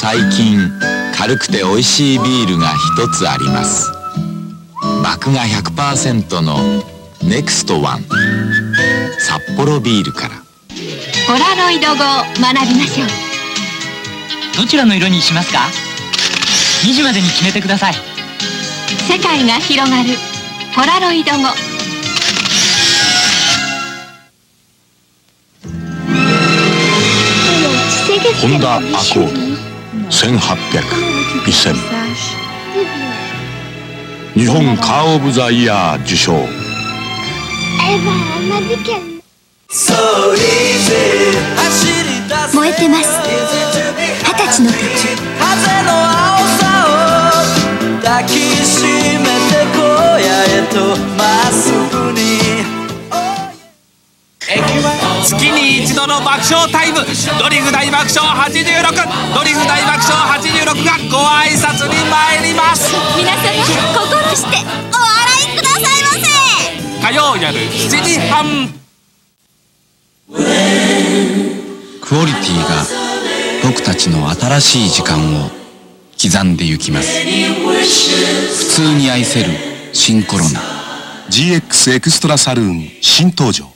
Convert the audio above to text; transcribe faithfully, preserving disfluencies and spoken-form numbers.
最近軽くて美味しいビールが一つあります。麦芽 ひゃくパーセント のネクストワン札幌ビールから。 ポラロイド語を学びましょう。 どちらの色にしますか？にじまでに決めてください。 世界が広がるポラロイド語。 ホンダアコードせんはっぴゃく、せん日本カーオブザイヤー受賞。 燃えてます。二十歳の時。 風の青さを抱きしめて荒野へとまっすぐに。月に一度の爆笑タイム、ドリフ大爆笑はちじゅうろく、ドリフ大爆笑はちじゅうろくがご挨拶に参ります。 皆様心してお笑いくださいませ。 火曜夜しちじはん。 クオリティが僕たちの新しい時間を刻んでゆきます。普通に愛せる新コロナジーエックス エクストラサルーン新登場。